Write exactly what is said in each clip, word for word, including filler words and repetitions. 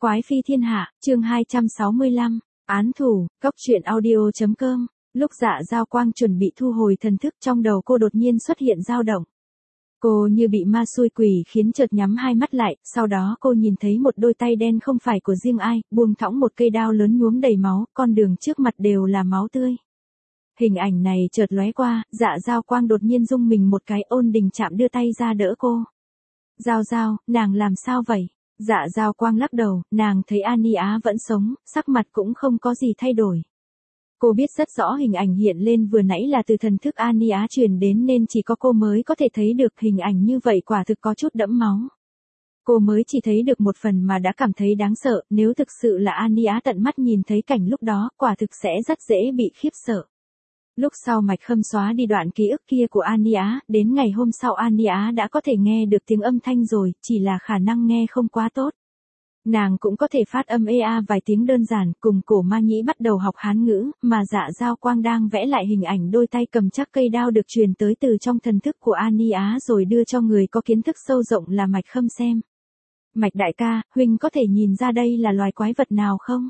Quái phi thiên hạ, chương hai trăm sáu mươi lăm, án thủ, cốc truyện audio.com. Lúc Dạ Dao Quang chuẩn bị thu hồi thần thức, trong đầu cô đột nhiên xuất hiện dao động. Cô như bị ma xui quỷ khiến chợt nhắm hai mắt lại, sau đó cô nhìn thấy một đôi tay đen không phải của riêng ai, buông thõng một cây đao lớn nhuốm đầy máu, con đường trước mặt đều là máu tươi. Hình ảnh này chợt lóe qua, Dạ Dao Quang đột nhiên rung mình một cái, Ôn Đình Trạm đưa tay ra đỡ cô. Giao Giao, nàng làm sao vậy? Dạ Dao Quang lắc đầu, nàng thấy Ani Á vẫn sống, sắc mặt cũng không có gì thay đổi. Cô biết rất rõ hình ảnh hiện lên vừa nãy là từ thần thức Ani Á truyền đến nên chỉ có cô mới có thể thấy được, hình ảnh như vậy quả thực có chút đẫm máu. Cô mới chỉ thấy được một phần mà đã cảm thấy đáng sợ, nếu thực sự là Ani Á tận mắt nhìn thấy cảnh lúc đó, quả thực sẽ rất dễ bị khiếp sợ. Lúc sau Mạch Khâm xóa đi đoạn ký ức kia của Ani Á, đến ngày hôm sau Ani Á đã có thể nghe được tiếng âm thanh rồi, chỉ là khả năng nghe không quá tốt. Nàng cũng có thể phát âm ea vài tiếng đơn giản, cùng Cổ Ma Nhĩ bắt đầu học Hán ngữ, mà Dạ Dao Quang đang vẽ lại hình ảnh đôi tay cầm chắc cây đao được truyền tới từ trong thần thức của Ani Á rồi đưa cho người có kiến thức sâu rộng là Mạch Khâm xem. Mạch đại ca, huynh có thể nhìn ra đây là loài quái vật nào không?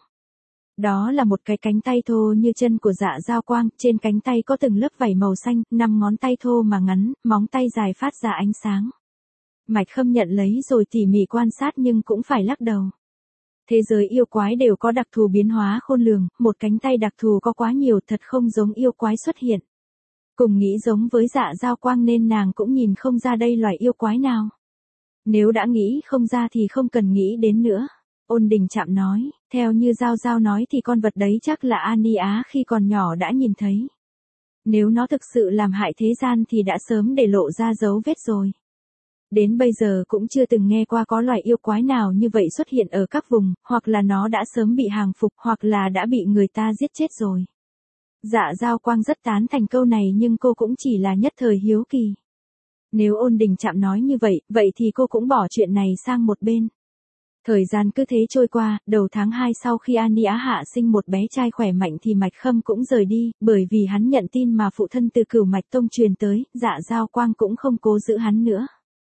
Đó là một cái cánh tay thô như chân của Dạ Dao Quang, trên cánh tay có từng lớp vảy màu xanh, năm ngón tay thô mà ngắn, móng tay dài phát ra ánh sáng. Mạch Khâm nhận lấy rồi tỉ mỉ quan sát nhưng cũng phải lắc đầu. Thế giới yêu quái đều có đặc thù biến hóa khôn lường, một cánh tay đặc thù có quá nhiều, thật không giống yêu quái xuất hiện. Cùng nghĩ giống với Dạ Dao Quang nên nàng cũng nhìn không ra đây loài yêu quái nào. Nếu đã nghĩ không ra thì không cần nghĩ đến nữa. Ôn Đình Trạm nói, theo như Giao Giao nói thì con vật đấy chắc là Ani Á khi còn nhỏ đã nhìn thấy. Nếu nó thực sự làm hại thế gian thì đã sớm để lộ ra dấu vết rồi. Đến bây giờ cũng chưa từng nghe qua có loài yêu quái nào như vậy xuất hiện ở các vùng, hoặc là nó đã sớm bị hàng phục hoặc là đã bị người ta giết chết rồi. Dạ Dao Quang rất tán thành câu này nhưng cô cũng chỉ là nhất thời hiếu kỳ. Nếu Ôn Đình Trạm nói như vậy, vậy thì cô cũng bỏ chuyện này sang một bên. Thời gian cứ thế trôi qua, đầu tháng hai sau khi Ani Á hạ sinh một bé trai khỏe mạnh thì Mạch Khâm cũng rời đi, bởi vì hắn nhận tin mà phụ thân từ Cửu Mạch Tông truyền tới, Dạ Dao Quang cũng không cố giữ hắn nữa.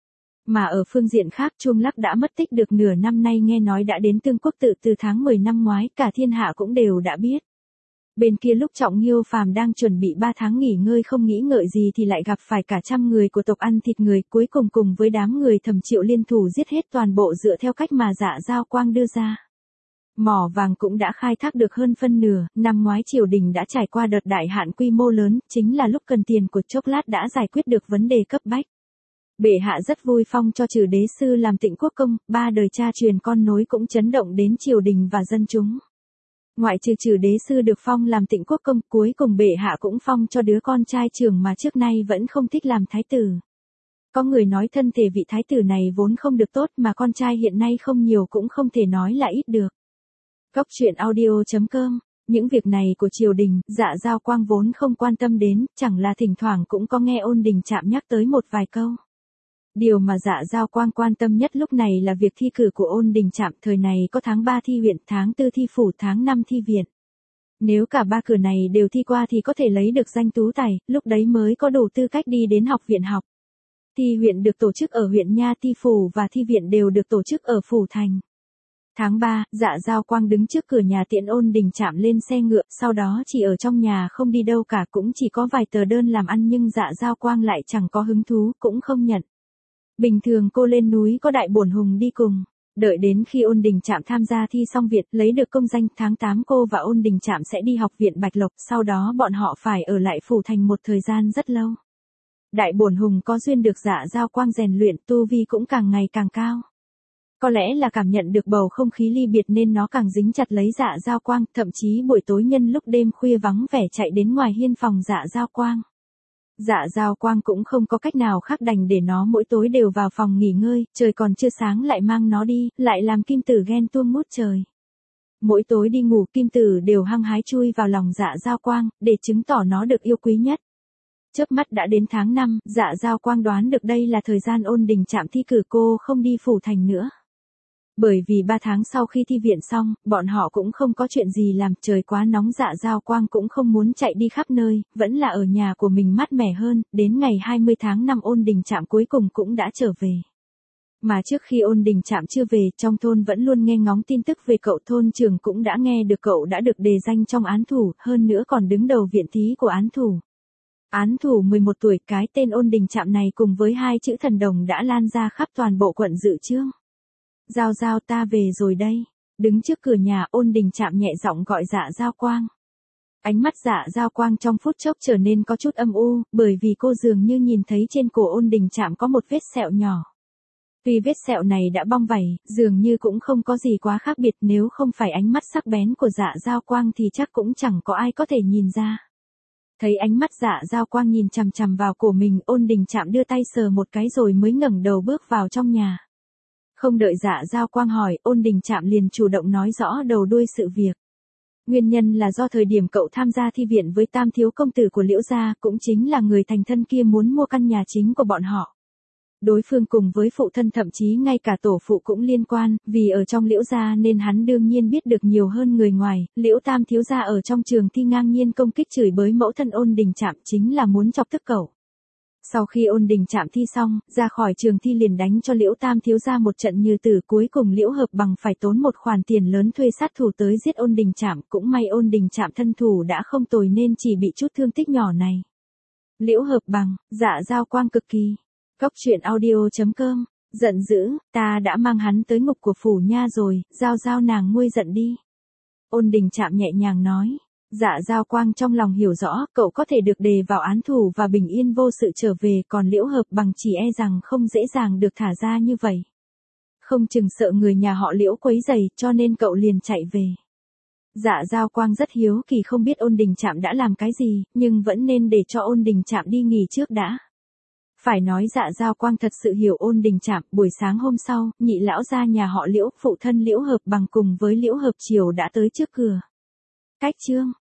Mà ở phương diện khác, Chuông Lắc đã mất tích được nửa năm nay, nghe nói đã đến Tương Quốc Tự từ tháng mười năm ngoái, cả thiên hạ cũng đều đã biết. Bên kia lúc Trọng Nghiêu Phàm đang chuẩn bị ba tháng nghỉ ngơi không nghĩ ngợi gì thì lại gặp phải cả trăm người của tộc ăn thịt người, cuối cùng cùng với đám người Thẩm Triệu liên thủ giết hết toàn bộ dựa theo cách mà Dạ Dao Quang đưa ra. Mỏ vàng cũng đã khai thác được hơn phân nửa, năm ngoái triều đình đã trải qua đợt đại hạn quy mô lớn, chính là lúc cần tiền của chốc lát đã giải quyết được vấn đề cấp bách. Bệ hạ rất vui phong cho Trừ Đế Sư làm Tịnh Quốc công, ba đời cha truyền con nối cũng chấn động đến triều đình và dân chúng. Ngoại trừ Trừ Đế Sư được phong làm Tịnh Quốc công, cuối cùng bệ hạ cũng phong cho đứa con trai trưởng mà trước nay vẫn không thích làm thái tử. Có người nói thân thể vị thái tử này vốn không được tốt mà con trai hiện nay không nhiều cũng không thể nói là ít được. Cốc truyện audio.com. Những việc này của triều đình, Dạ Dao Quang vốn không quan tâm đến, chẳng là thỉnh thoảng cũng có nghe Ôn Đình Trạm nhắc tới một vài câu. Điều mà Dạ Dao Quang quan tâm nhất lúc này là việc thi cử của Ôn Đình Trạm, thời này có tháng ba thi huyện, tháng tư thi phủ, tháng năm thi viện. Nếu cả ba cửa này đều thi qua thì có thể lấy được danh tú tài, lúc đấy mới có đủ tư cách đi đến học viện học. Thi huyện được tổ chức ở huyện Nha, thi phủ và thi viện đều được tổ chức ở phủ thành. Tháng ba, Dạ Dao Quang đứng trước cửa nhà tiễn Ôn Đình Trạm lên xe ngựa, sau đó chỉ ở trong nhà không đi đâu cả, cũng chỉ có vài tờ đơn làm ăn nhưng Dạ Dao Quang lại chẳng có hứng thú, cũng không nhận. Bình thường cô lên núi có Đại Bổn Hùng đi cùng. Đợi đến khi Ôn Đình Trạm tham gia thi xong viện, lấy được công danh, tháng tám cô và Ôn Đình Trạm sẽ đi học viện Bạch Lộc, sau đó bọn họ phải ở lại phủ thành một thời gian rất lâu. Đại Bổn Hùng có duyên được Dạ Dao Quang rèn luyện, tu vi cũng càng ngày càng cao. Có lẽ là cảm nhận được bầu không khí ly biệt nên nó càng dính chặt lấy Dạ Dao Quang, thậm chí buổi tối nhân lúc đêm khuya vắng vẻ chạy đến ngoài hiên phòng Dạ Dao Quang. Dạ Dao Quang cũng không có cách nào khác đành để nó mỗi tối đều vào phòng nghỉ ngơi, trời còn chưa sáng lại mang nó đi, lại làm Kim Tử ghen tuông ngút trời. Mỗi tối đi ngủ Kim Tử đều hăng hái chui vào lòng Dạ Dao Quang, để chứng tỏ nó được yêu quý nhất. Chớp mắt đã đến tháng năm, Dạ Dao Quang đoán được đây là thời gian Ôn Đình Trạm thi cử, cô không đi phủ thành nữa. Bởi vì ba tháng sau khi thi viện xong, bọn họ cũng không có chuyện gì làm, trời quá nóng, Dạ Dao Quang cũng không muốn chạy đi khắp nơi, vẫn là ở nhà của mình mát mẻ hơn, đến ngày hai mươi tháng năm Ôn Đình Trạm cuối cùng cũng đã trở về. Mà trước khi Ôn Đình Trạm chưa về, trong thôn vẫn luôn nghe ngóng tin tức về cậu, thôn trưởng cũng đã nghe được cậu đã được đề danh trong án thủ, hơn nữa còn đứng đầu viện thí của án thủ. Án thủ mười một tuổi, cái tên Ôn Đình Trạm này cùng với hai chữ thần đồng đã lan ra khắp toàn bộ quận Dự Chương. Giao Giao, ta về rồi đây. Đứng trước cửa nhà, Ôn Đình Trạm nhẹ giọng gọi Dạ Giao Quang. Ánh mắt Dạ Giao Quang trong phút chốc trở nên có chút âm u, bởi vì cô dường như nhìn thấy trên cổ Ôn Đình Trạm có một vết sẹo nhỏ. Tuy vết sẹo này đã bong vảy, dường như cũng không có gì quá khác biệt, nếu không phải ánh mắt sắc bén của Dạ Giao Quang thì chắc cũng chẳng có ai có thể nhìn ra. Thấy ánh mắt Dạ Giao Quang nhìn chằm chằm vào cổ mình, Ôn Đình Trạm đưa tay sờ một cái rồi mới ngẩng đầu bước vào trong nhà. Không đợi Dạ Giao Quang hỏi, Ôn Đình Trạm liền chủ động nói rõ đầu đuôi sự việc. Nguyên nhân là do thời điểm cậu tham gia thi viện với tam thiếu công tử của Liễu gia, cũng chính là người thành thân kia muốn mua căn nhà chính của bọn họ. Đối phương cùng với phụ thân, thậm chí ngay cả tổ phụ cũng liên quan, vì ở trong Liễu gia nên hắn đương nhiên biết được nhiều hơn người ngoài. Liễu tam thiếu gia ở trong trường thi ngang nhiên công kích chửi bới mẫu thân Ôn Đình Trạm, chính là muốn chọc tức cậu. Sau khi Ôn Đình Trạm thi xong, ra khỏi trường thi liền đánh cho Liễu tam thiếu gia một trận như tử, cuối cùng Liễu Hợp Bằng phải tốn một khoản tiền lớn thuê sát thủ tới giết Ôn Đình Trạm, cũng may Ôn Đình Trạm thân thủ đã không tồi nên chỉ bị chút thương tích nhỏ này. Liễu Hợp Bằng, Dạ Giao Quang cực kỳ. Cóc truyện audio chấm com, giận dữ, ta đã mang hắn tới ngục của phủ nha rồi, Giao Giao nàng nguôi giận đi. Ôn Đình Trạm nhẹ nhàng nói. Dạ Giao Quang trong lòng hiểu rõ, cậu có thể được đề vào án thủ và bình yên vô sự trở về, còn Liễu Hợp Bằng chỉ e rằng không dễ dàng được thả ra như vậy. Không chừng sợ người nhà họ Liễu quấy rầy, cho nên cậu liền chạy về. Dạ Giao Quang rất hiếu kỳ không biết Ôn Đình Trạm đã làm cái gì, nhưng vẫn nên để cho Ôn Đình Trạm đi nghỉ trước đã. Phải nói Dạ Giao Quang thật sự hiểu Ôn Đình Trạm. Buổi sáng hôm sau, nhị lão gia nhà họ Liễu, phụ thân Liễu Hợp Bằng cùng với Liễu Hợp Triều đã tới trước cửa. Cách chương